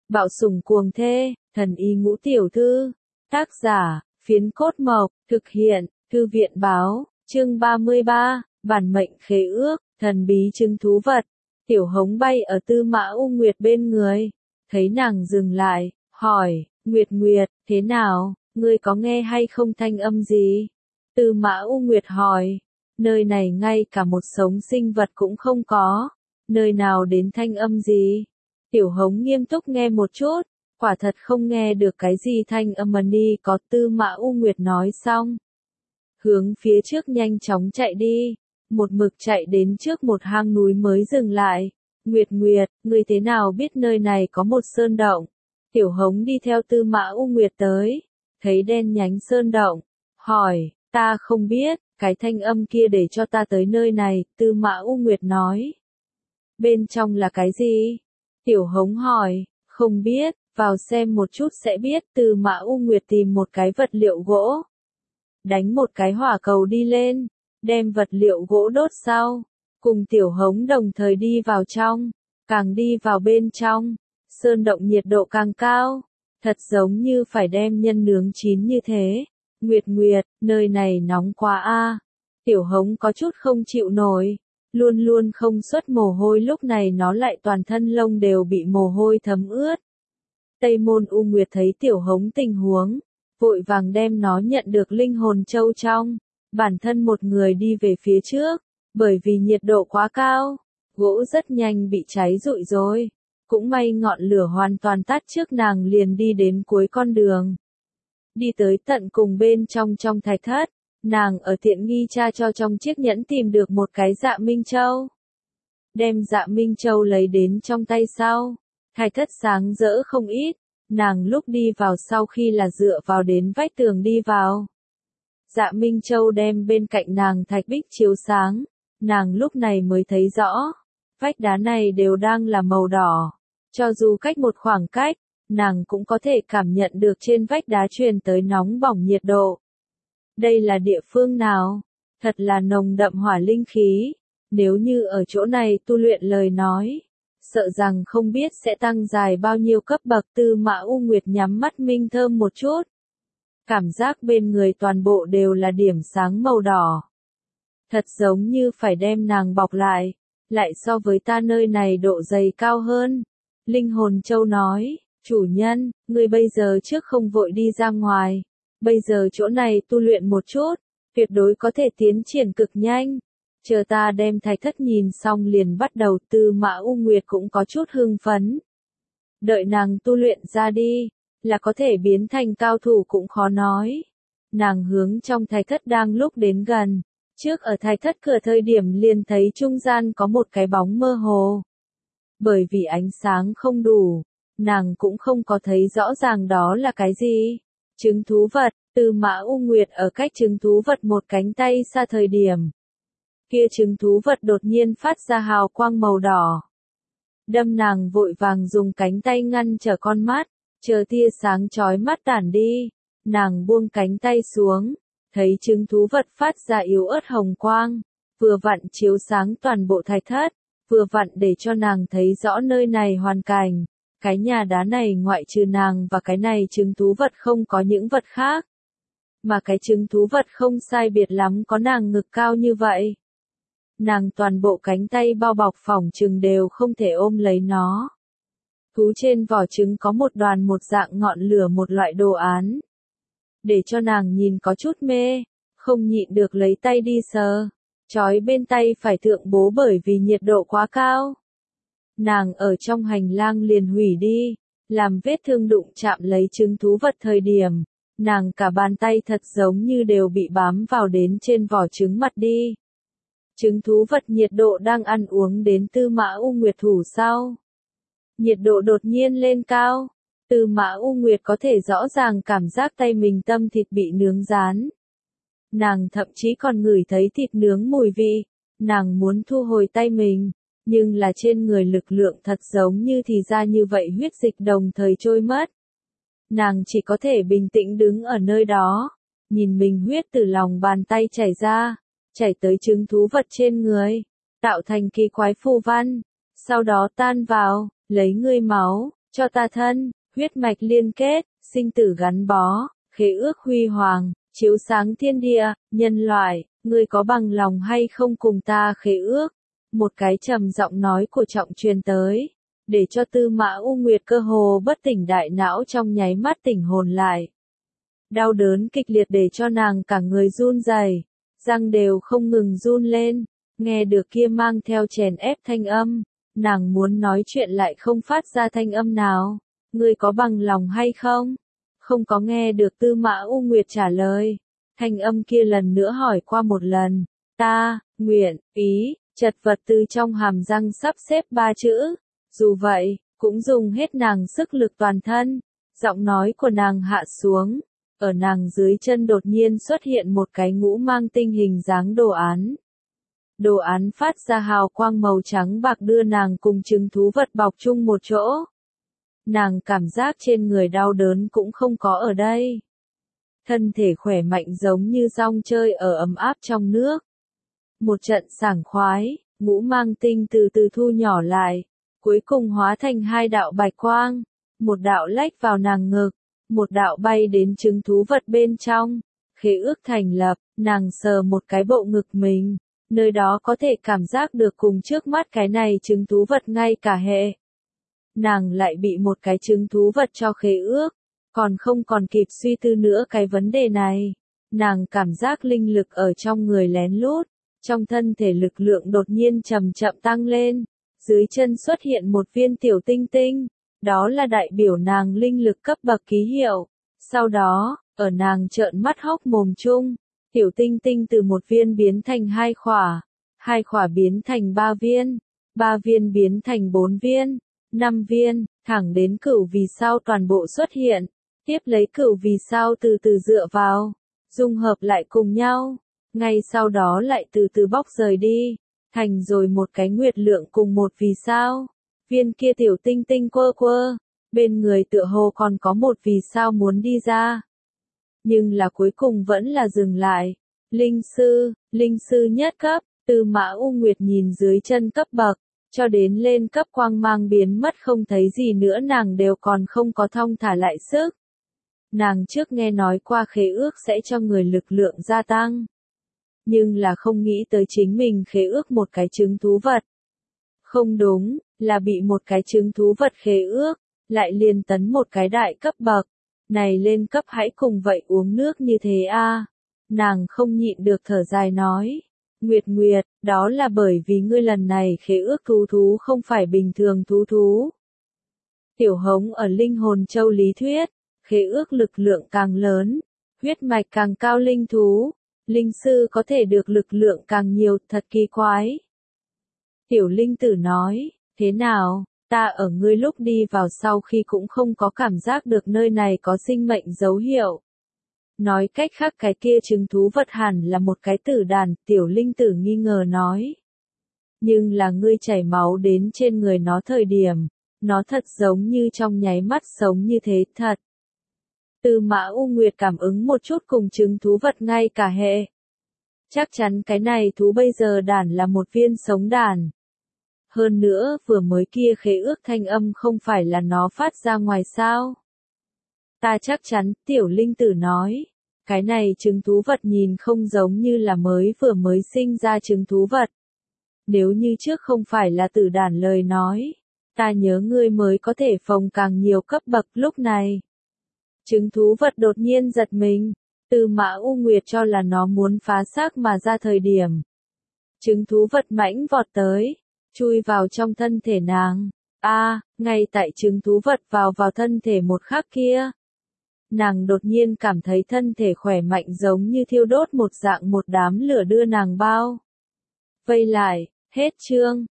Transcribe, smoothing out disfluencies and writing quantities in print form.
Bạo sủng cuồng thê, thần y ngũ tiểu thư. Tác giả, Phiến Cốt Mộc, thực hiện, Thư viện báo, chương 33, bản mệnh khế ước, thần bí chứng thú vật. Tiểu Hống bay ở Tư Mã U Nguyệt bên người, thấy nàng dừng lại, hỏi, Nguyệt Nguyệt, thế nào, ngươi có nghe hay không thanh âm gì? Tư Mã U Nguyệt hỏi, nơi này ngay cả một sống sinh vật cũng không có, nơi nào đến thanh âm gì? Tiểu Hống nghiêm túc nghe một chút, quả thật không nghe được cái gì thanh âm ni có. Tư Mã U Nguyệt nói xong, hướng phía trước nhanh chóng chạy đi, một mực chạy đến trước một hang núi mới dừng lại. Nguyệt Nguyệt, ngươi thế nào biết nơi này có một sơn động? Tiểu Hống đi theo Tư Mã U Nguyệt tới, thấy đen nhánh sơn động, hỏi, ta không biết, cái thanh âm kia để cho ta tới nơi này. Tư Mã U Nguyệt nói, bên trong là cái gì? Tiểu Hống hỏi, không biết, vào xem một chút sẽ biết. Tư Mã U Nguyệt tìm một cái vật liệu gỗ, đánh một cái hỏa cầu đi lên, đem vật liệu gỗ đốt sau, cùng Tiểu Hống đồng thời đi vào trong, càng đi vào bên trong, sơn động nhiệt độ càng cao, thật giống như phải đem nhân nướng chín như thế. Nguyệt Nguyệt, nơi này nóng quá a. Tiểu Hống có chút không chịu nổi, luôn luôn không xuất mồ hôi, lúc này nó lại toàn thân lông đều bị mồ hôi thấm ướt. Tây Môn U Nguyệt thấy Tiểu Hống tình huống, vội vàng đem nó nhận được linh hồn châu trong, bản thân một người đi về phía trước, bởi vì nhiệt độ quá cao, gỗ rất nhanh bị cháy rụi rồi, cũng may ngọn lửa hoàn toàn tắt trước, nàng liền đi đến cuối con đường. Đi tới tận cùng bên trong thạch thất, nàng ở tiện nghi tra cho trong chiếc nhẫn tìm được một cái Dạ Minh Châu. Đem Dạ Minh Châu lấy đến trong tay sau, thạch thất sáng rỡ không ít, nàng lúc đi vào sau khi là dựa vào đến vách tường đi vào. Dạ Minh Châu đem bên cạnh nàng thạch bích chiếu sáng, nàng lúc này mới thấy rõ, vách đá này đều đang là màu đỏ, cho dù cách một khoảng cách, nàng cũng có thể cảm nhận được trên vách đá truyền tới nóng bỏng nhiệt độ. Đây là địa phương nào? Thật là nồng đậm hỏa linh khí, nếu như ở chỗ này tu luyện lời nói, sợ rằng không biết sẽ tăng dài bao nhiêu cấp bậc. Tư Mã U Nguyệt nhắm mắt minh thơm một chút, cảm giác bên người toàn bộ đều là điểm sáng màu đỏ, thật giống như phải đem nàng bọc lại so với ta nơi này độ dày cao hơn. Linh hồn châu nói, chủ nhân, ngươi bây giờ trước không vội đi ra ngoài, bây giờ chỗ này tu luyện một chút, tuyệt đối có thể tiến triển cực nhanh. Chờ ta đem thạch thất nhìn xong liền bắt đầu. Tư Mã U Nguyệt cũng có chút hưng phấn. Đợi nàng tu luyện ra đi, là có thể biến thành cao thủ cũng khó nói. Nàng hướng trong thạch thất đang lúc đến gần, trước ở thạch thất cửa thời điểm liền thấy trung gian có một cái bóng mơ hồ. Bởi vì ánh sáng không đủ, nàng cũng không có thấy rõ ràng đó là cái gì. Trứng thú vật. Tư Mã U Nguyệt ở cách trứng thú vật một cánh tay xa thời điểm, kia trứng thú vật đột nhiên phát ra hào quang màu đỏ. Đâm nàng vội vàng dùng cánh tay ngăn trở con mắt, chờ tia sáng chói mắt tản đi, nàng buông cánh tay xuống, thấy trứng thú vật phát ra yếu ớt hồng quang, vừa vặn chiếu sáng toàn bộ thạch thất, vừa vặn để cho nàng thấy rõ nơi này hoàn cảnh. Cái nhà đá này ngoại trừ nàng và cái này trứng thú vật không có những vật khác. Mà cái trứng thú vật không sai biệt lắm có nàng ngực cao như vậy. Nàng toàn bộ cánh tay bao bọc phỏng chừng đều không thể ôm lấy nó. Thú trên vỏ trứng có một đoàn một dạng ngọn lửa, một loại đồ án. Để cho nàng nhìn có chút mê, không nhịn được lấy tay đi sờ. Chói bên tay phải thượng bố bởi vì nhiệt độ quá cao. Nàng ở trong hành lang liền hủy đi, làm vết thương đụng chạm lấy trứng thú vật thời điểm, nàng cả bàn tay thật giống như đều bị bám vào đến trên vỏ trứng mặt đi. Trứng thú vật nhiệt độ đang ăn uống đến Tư Mã U Nguyệt thủ sau. Nhiệt độ đột nhiên lên cao, Tư Mã U Nguyệt có thể rõ ràng cảm giác tay mình tâm thịt bị nướng rán. Nàng thậm chí còn ngửi thấy thịt nướng mùi vị, nàng muốn thu hồi tay mình. Nhưng là trên người lực lượng thật giống như thì ra như vậy huyết dịch đồng thời trôi mất. Nàng chỉ có thể bình tĩnh đứng ở nơi đó, nhìn mình huyết từ lòng bàn tay chảy ra, chảy tới trứng thú vật trên người, tạo thành kỳ quái phù văn, sau đó tan vào, lấy ngươi máu. cho ta thân, huyết mạch liên kết, sinh tử gắn bó, khế ước huy hoàng, chiếu sáng thiên địa, nhân loại, ngươi có bằng lòng hay không cùng ta khế ước? Một cái trầm giọng nói của Trọng truyền tới, để cho Tư Mã U Nguyệt cơ hồ bất tỉnh đại não trong nháy mắt tỉnh hồn lại. Đau đớn kịch liệt để cho nàng cả người run rẩy, răng đều không ngừng run lên, nghe được kia mang theo chèn ép thanh âm, nàng muốn nói chuyện lại không phát ra thanh âm nào. Ngươi có bằng lòng hay không? Không có nghe được Tư Mã U Nguyệt trả lời. Thanh âm kia lần nữa hỏi qua một lần. Ta, nguyện, ý, chật vật từ trong hàm răng sắp xếp 3 chữ. Dù vậy, cũng dùng hết nàng sức lực toàn thân. Giọng nói của nàng hạ xuống. Ở nàng dưới chân đột nhiên xuất hiện một cái ngũ mang tinh hình dáng đồ án. Đồ án phát ra hào quang màu trắng bạc đưa nàng cùng trứng thú vật bọc chung một chỗ. Nàng cảm giác trên người đau đớn cũng không có ở đây. Thân thể khỏe mạnh giống như rong chơi ở ấm áp trong nước. Một trận sảng khoái, ngũ mang tinh từ từ thu nhỏ lại, cuối cùng hóa thành 2 đạo bạch quang, một đạo lách vào nàng ngực, một đạo bay đến trứng thú vật bên trong. Khế ước thành lập, nàng sờ một cái bộ ngực mình, nơi đó có thể cảm giác được cùng trước mắt cái này trứng thú vật ngay cả hệ. Nàng lại bị một cái trứng thú vật cho khế ước, còn không còn kịp suy tư nữa cái vấn đề này. Nàng cảm giác linh lực ở trong người lén lút, trong thân thể lực lượng đột nhiên chậm chậm tăng lên, dưới chân xuất hiện một viên tiểu tinh tinh, đó là đại biểu nàng linh lực cấp bậc ký hiệu. Sau đó, ở nàng trợn mắt hốc mồm chung, tiểu tinh tinh từ 1 viên biến thành 2 khỏa, 2 khỏa biến thành 3 viên, 3 viên biến thành 4 viên. 5 viên, thẳng đến cửu vì sao toàn bộ xuất hiện, tiếp lấy cửu vì sao từ từ dựa vào, dung hợp lại cùng nhau, ngay sau đó lại từ từ bóc rời đi, thành rồi một cái nguyệt lượng cùng một vì sao. Viên kia tiểu tinh tinh quơ quơ, bên người tựa hồ còn có một vì sao muốn đi ra. Nhưng là cuối cùng vẫn là dừng lại. Linh sư nhất cấp, Tư Mã U Nguyệt nhìn dưới chân cấp bậc. Cho đến lên cấp quang mang biến mất không thấy gì nữa nàng đều còn không có thong thả lại sức. Nàng trước nghe nói qua khế ước sẽ cho người lực lượng gia tăng. Nhưng là không nghĩ tới chính mình khế ước một cái trứng thú vật. Không đúng, là bị một cái trứng thú vật khế ước, lại liền tấn một cái đại cấp bậc. Này lên cấp hãy cùng vậy uống nước như thế a. Nàng không nhịn được thở dài nói. Nguyệt, đó là bởi vì ngươi lần này khế ước thú không phải bình thường thú. Tiểu Hống ở linh hồn châu lý thuyết, khế ước lực lượng càng lớn, huyết mạch càng cao linh thú, linh sư có thể được lực lượng càng nhiều, thật kỳ quái. Tiểu linh tử nói, thế nào, ta ở ngươi lúc đi vào sau khi cũng không có cảm giác được nơi này có sinh mệnh dấu hiệu. Nói cách khác cái kia trứng thú vật hẳn là một cái tử đàn, tiểu linh tử nghi ngờ nói. Nhưng là ngươi chảy máu đến trên người nó thời điểm, nó thật giống như trong nháy mắt sống như thế thật. Tư Mã U Nguyệt cảm ứng một chút cùng trứng thú vật ngay cả hệ. Chắc chắn cái này thú bây giờ đàn là một viên sống đàn. Hơn nữa vừa mới kia khế ước thanh âm không phải là nó phát ra ngoài sao. Ta chắc chắn, tiểu linh tử nói. Cái này trứng thú vật nhìn không giống như là vừa mới sinh ra trứng thú vật. Nếu như trước không phải là tử đàn lời nói, ta nhớ ngươi mới có thể phòng càng nhiều cấp bậc lúc này. Trứng thú vật đột nhiên giật mình, Tư Mã U Nguyệt cho là nó muốn phá xác mà ra thời điểm. Trứng thú vật mãnh vọt tới, chui vào trong thân thể nàng. Ngay tại trứng thú vật vào thân thể một khắc kia. Nàng đột nhiên cảm thấy thân thể khỏe mạnh giống như thiêu đốt một đám lửa đưa nàng bao vây lại. Hết chương.